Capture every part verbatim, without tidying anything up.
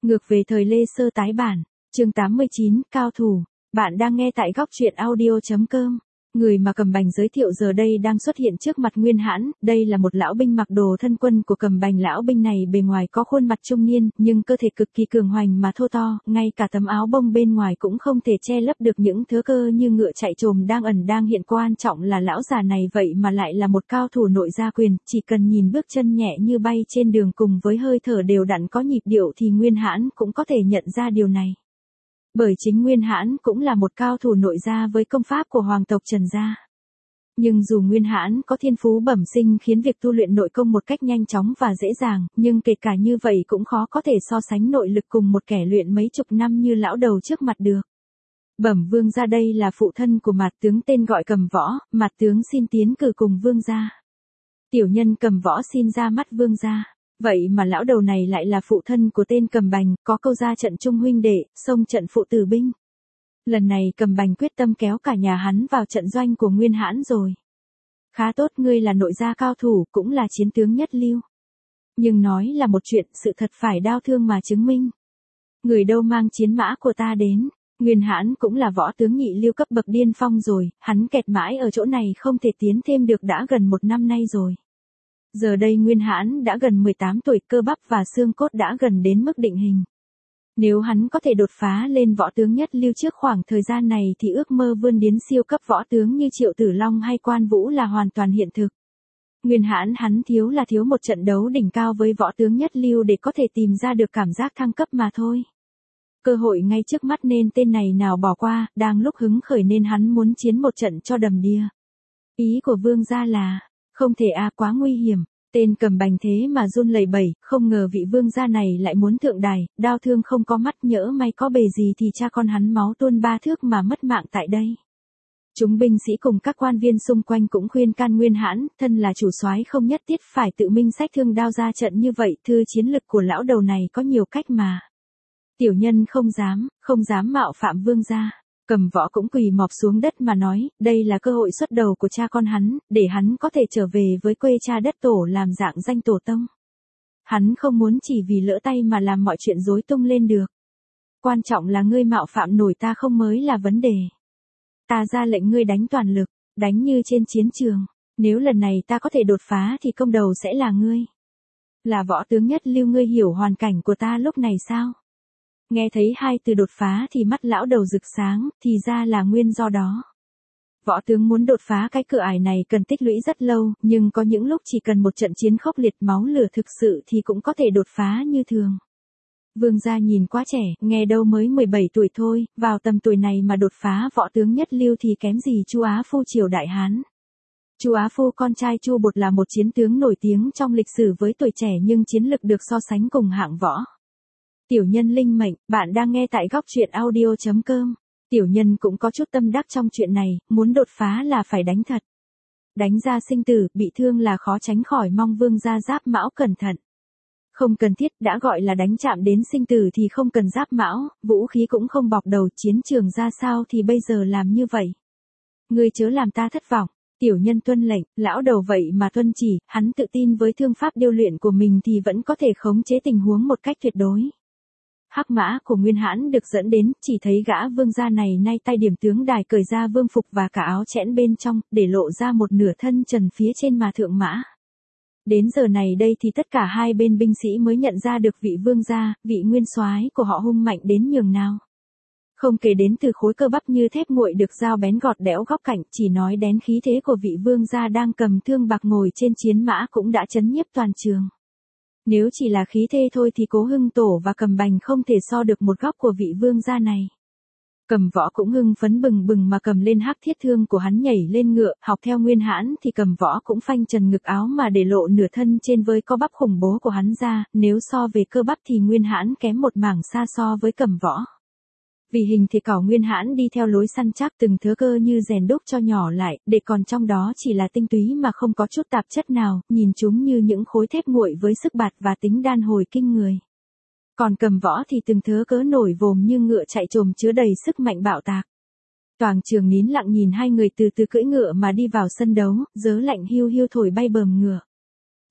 Ngược về thời Lê Sơ tái bản, chương tám mươi chín, cao thủ. Bạn đang nghe tại góc truyện audio chấm com. Người mà Cầm Bành giới thiệu giờ đây đang xuất hiện trước mặt Nguyên Hãn, đây là một lão binh mặc đồ thân quân của Cầm Bành. Lão binh này bề ngoài có khuôn mặt trung niên, nhưng cơ thể cực kỳ cường hoành mà thô to, ngay cả tấm áo bông bên ngoài cũng không thể che lấp được những thớ cơ như ngựa chạy trồm đang ẩn đang hiện. Quan trọng là lão già này vậy mà lại là một cao thủ nội gia quyền, chỉ cần nhìn bước chân nhẹ như bay trên đường cùng với hơi thở đều đặn có nhịp điệu thì Nguyên Hãn cũng có thể nhận ra điều này. Bởi chính Nguyên Hãn cũng là một cao thủ nội gia với công pháp của hoàng tộc Trần gia. Nhưng dù Nguyên Hãn có thiên phú bẩm sinh khiến việc tu luyện nội công một cách nhanh chóng và dễ dàng, nhưng kể cả như vậy cũng khó có thể so sánh nội lực cùng một kẻ luyện mấy chục năm như lão đầu trước mặt được. Bẩm vương gia, đây là phụ thân của Mạt tướng tên gọi Cầm Võ, Mạt tướng xin tiến cử cùng vương gia. Tiểu nhân Cầm Võ xin ra mắt vương gia. Vậy mà lão đầu này lại là phụ thân của tên Cầm Bành, có câu ra trận chung huynh đệ, xông trận phụ tử binh. Lần này Cầm Bành quyết tâm kéo cả nhà hắn vào trận doanh của Nguyên Hãn rồi. Khá tốt, ngươi là nội gia cao thủ, cũng là chiến tướng nhất lưu. Nhưng nói là một chuyện, sự thật phải đao thương mà chứng minh. Người đâu mang chiến mã của ta đến. Nguyên Hãn cũng là võ tướng nhị lưu cấp bậc điên phong rồi, hắn kẹt mãi ở chỗ này không thể tiến thêm được đã gần một năm nay rồi. Giờ đây Nguyên Hãn đã gần mười tám tuổi, cơ bắp và xương cốt đã gần đến mức định hình. Nếu hắn có thể đột phá lên võ tướng nhất lưu trước khoảng thời gian này thì ước mơ vươn đến siêu cấp võ tướng như Triệu Tử Long hay Quan Vũ là hoàn toàn hiện thực. Nguyên Hãn hắn thiếu là thiếu một trận đấu đỉnh cao với võ tướng nhất lưu để có thể tìm ra được cảm giác thăng cấp mà thôi. Cơ hội ngay trước mắt nên tên này nào bỏ qua, đang lúc hứng khởi nên hắn muốn chiến một trận cho đầm đìa. Ý của vương gia là, không thể a à, quá nguy hiểm. Tên Cầm Bành thế mà run lẩy bẩy, không ngờ vị vương gia này lại muốn thượng đài, đao thương không có mắt, nhỡ may có bề gì thì cha con hắn máu tuôn ba thước mà mất mạng tại đây. Chúng binh sĩ cùng các quan viên xung quanh cũng khuyên can Nguyên Hãn, thân là chủ soái không nhất thiết phải tự mình xách thương đao ra trận như vậy, thư chiến lực của lão đầu này có nhiều cách mà. Tiểu nhân không dám, không dám mạo phạm vương gia. Cầm Võ cũng quỳ mọp xuống đất mà nói, đây là cơ hội xuất đầu của cha con hắn, để hắn có thể trở về với quê cha đất tổ làm dạng danh tổ tông. Hắn không muốn chỉ vì lỡ tay mà làm mọi chuyện rối tung lên được. Quan trọng là ngươi mạo phạm nổi ta không mới là vấn đề. Ta ra lệnh ngươi đánh toàn lực, đánh như trên chiến trường. Nếu lần này ta có thể đột phá thì công đầu sẽ là ngươi. Là võ tướng nhất lưu, ngươi hiểu hoàn cảnh của ta lúc này sao? Nghe thấy hai từ đột phá thì mắt lão đầu rực sáng, thì ra là nguyên do đó. Võ tướng muốn đột phá cái cửa ải này cần tích lũy rất lâu, nhưng có những lúc chỉ cần một trận chiến khốc liệt máu lửa thực sự thì cũng có thể đột phá như thường. Vương gia nhìn quá trẻ, nghe đâu mới mười bảy tuổi thôi, vào tầm tuổi này mà đột phá võ tướng nhất lưu thì kém gì Chu Á Phu triều Đại Hán. Chu Á Phu con trai Chu Bột là một chiến tướng nổi tiếng trong lịch sử với tuổi trẻ nhưng chiến lực được so sánh cùng hạng võ. Tiểu nhân linh mệnh, bạn đang nghe tại góc truyện audio chấm com. Tiểu nhân cũng có chút tâm đắc trong chuyện này, muốn đột phá là phải đánh thật. Đánh ra sinh tử, bị thương là khó tránh khỏi, mong vương gia Giáp Mão cẩn thận. Không cần thiết, đã gọi là đánh chạm đến sinh tử thì không cần Giáp Mão, vũ khí cũng không bọc đầu, chiến trường ra sao thì bây giờ làm như vậy. Ngươi chớ làm ta thất vọng. Tiểu nhân tuân lệnh, lão đầu vậy mà tuân chỉ, hắn tự tin với thương pháp điêu luyện của mình thì vẫn có thể khống chế tình huống một cách tuyệt đối. Hắc mã của Nguyên Hãn được dẫn đến, chỉ thấy gã vương gia này nay tay điểm tướng đài cởi ra vương phục và cả áo chẽn bên trong, để lộ ra một nửa thân trần phía trên mà thượng mã. Đến giờ này đây thì tất cả hai bên binh sĩ mới nhận ra được vị vương gia, vị nguyên soái của họ hung mạnh đến nhường nào. Không kể đến từ khối cơ bắp như thép nguội được dao bén gọt đẽo góc cạnh, chỉ nói đến khí thế của vị vương gia đang cầm thương bạc ngồi trên chiến mã cũng đã chấn nhiếp toàn trường. Nếu chỉ là khí thế thôi thì Cố Hưng Tổ và Cầm Bành không thể so được một góc của vị vương gia này. Cầm Võ cũng hưng phấn bừng bừng mà cầm lên hắc thiết thương của hắn nhảy lên ngựa, học theo Nguyên Hãn thì Cầm Võ cũng phanh trần ngực áo mà để lộ nửa thân trên với co bắp khủng bố của hắn ra, nếu so về cơ bắp thì Nguyên Hãn kém một mảng xa so với Cầm Võ. Vì hình thì cảo Nguyên Hãn đi theo lối săn chắc, từng thớ cơ như rèn đúc cho nhỏ lại, để còn trong đó chỉ là tinh túy mà không có chút tạp chất nào, nhìn chúng như những khối thép nguội với sức bạt và tính đan hồi kinh người. Còn Cầm Võ thì từng thớ cớ nổi vồm như ngựa chạy trồm chứa đầy sức mạnh bạo tạc. Toàn trường nín lặng nhìn hai người từ từ cưỡi ngựa mà đi vào sân đấu, gió lạnh hiu hiu thổi bay bờm ngựa.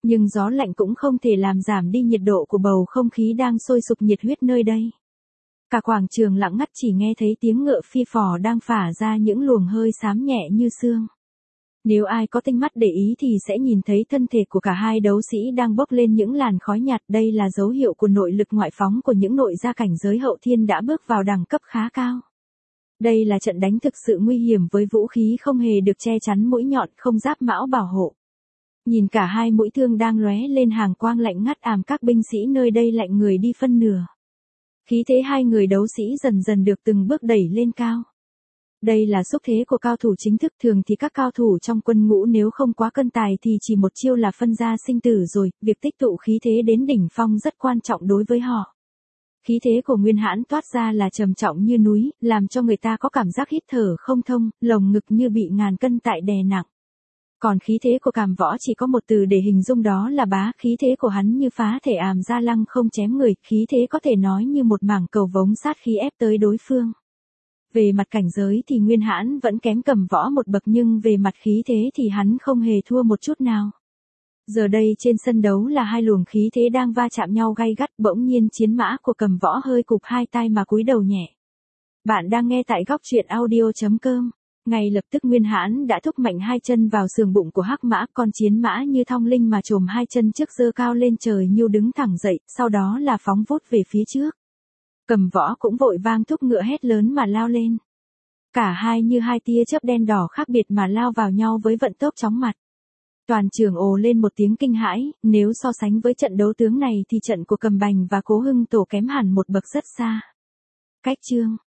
Nhưng gió lạnh cũng không thể làm giảm đi nhiệt độ của bầu không khí đang sôi sục nhiệt huyết nơi đây. Cả quảng trường lặng ngắt chỉ nghe thấy tiếng ngựa phi phò đang phả ra những luồng hơi xám nhẹ như sương. Nếu ai có tinh mắt để ý thì sẽ nhìn thấy thân thể của cả hai đấu sĩ đang bốc lên những làn khói nhạt. Đây là dấu hiệu của nội lực ngoại phóng của những nội gia cảnh giới hậu thiên đã bước vào đẳng cấp khá cao. Đây là trận đánh thực sự nguy hiểm với vũ khí không hề được che chắn mũi nhọn, không giáp mão bảo hộ. Nhìn cả hai mũi thương đang lóe lên hàng quang lạnh ngắt ảm, các binh sĩ nơi đây lạnh người đi phân nửa. Khí thế hai người đấu sĩ dần dần được từng bước đẩy lên cao. Đây là xúc thế của cao thủ chính thức, thường thì các cao thủ trong quân ngũ nếu không quá cân tài thì chỉ một chiêu là phân ra sinh tử rồi, việc tích tụ khí thế đến đỉnh phong rất quan trọng đối với họ. Khí thế của Nguyên Hãn toát ra là trầm trọng như núi, làm cho người ta có cảm giác hít thở không thông, lồng ngực như bị ngàn cân tại đè nặng. Còn khí thế của Càm Võ chỉ có một từ để hình dung, đó là bá. Khí thế của hắn như phá thể àm ra lăng không chém người, khí thế có thể nói như một mảng cầu vống sát khí ép tới đối phương. Về mặt cảnh giới thì Nguyên Hãn vẫn kém Cẩm Võ một bậc, nhưng về mặt khí thế thì hắn không hề thua một chút nào. Giờ đây trên sân đấu là hai luồng khí thế đang va chạm nhau gay gắt, bỗng nhiên chiến mã của Cẩm Võ hơi cụp hai tay mà cúi đầu nhẹ. Bạn đang nghe tại góc truyện audio chấm com. Ngay lập tức Nguyên Hãn đã thúc mạnh hai chân vào sườn bụng của hắc mã, con chiến mã như thong linh mà chồm hai chân trước giơ cao lên trời như đứng thẳng dậy, sau đó là phóng vút về phía trước. Cẩm Võ cũng vội vang thúc ngựa hét lớn mà lao lên. Cả hai như hai tia chớp đen đỏ khác biệt mà lao vào nhau với vận tốc chóng mặt. Toàn trường ồ lên một tiếng kinh hãi, nếu so sánh với trận đấu tướng này thì trận của Cầm Bành và Cố Hưng Tổ kém hẳn một bậc rất xa. Cách chương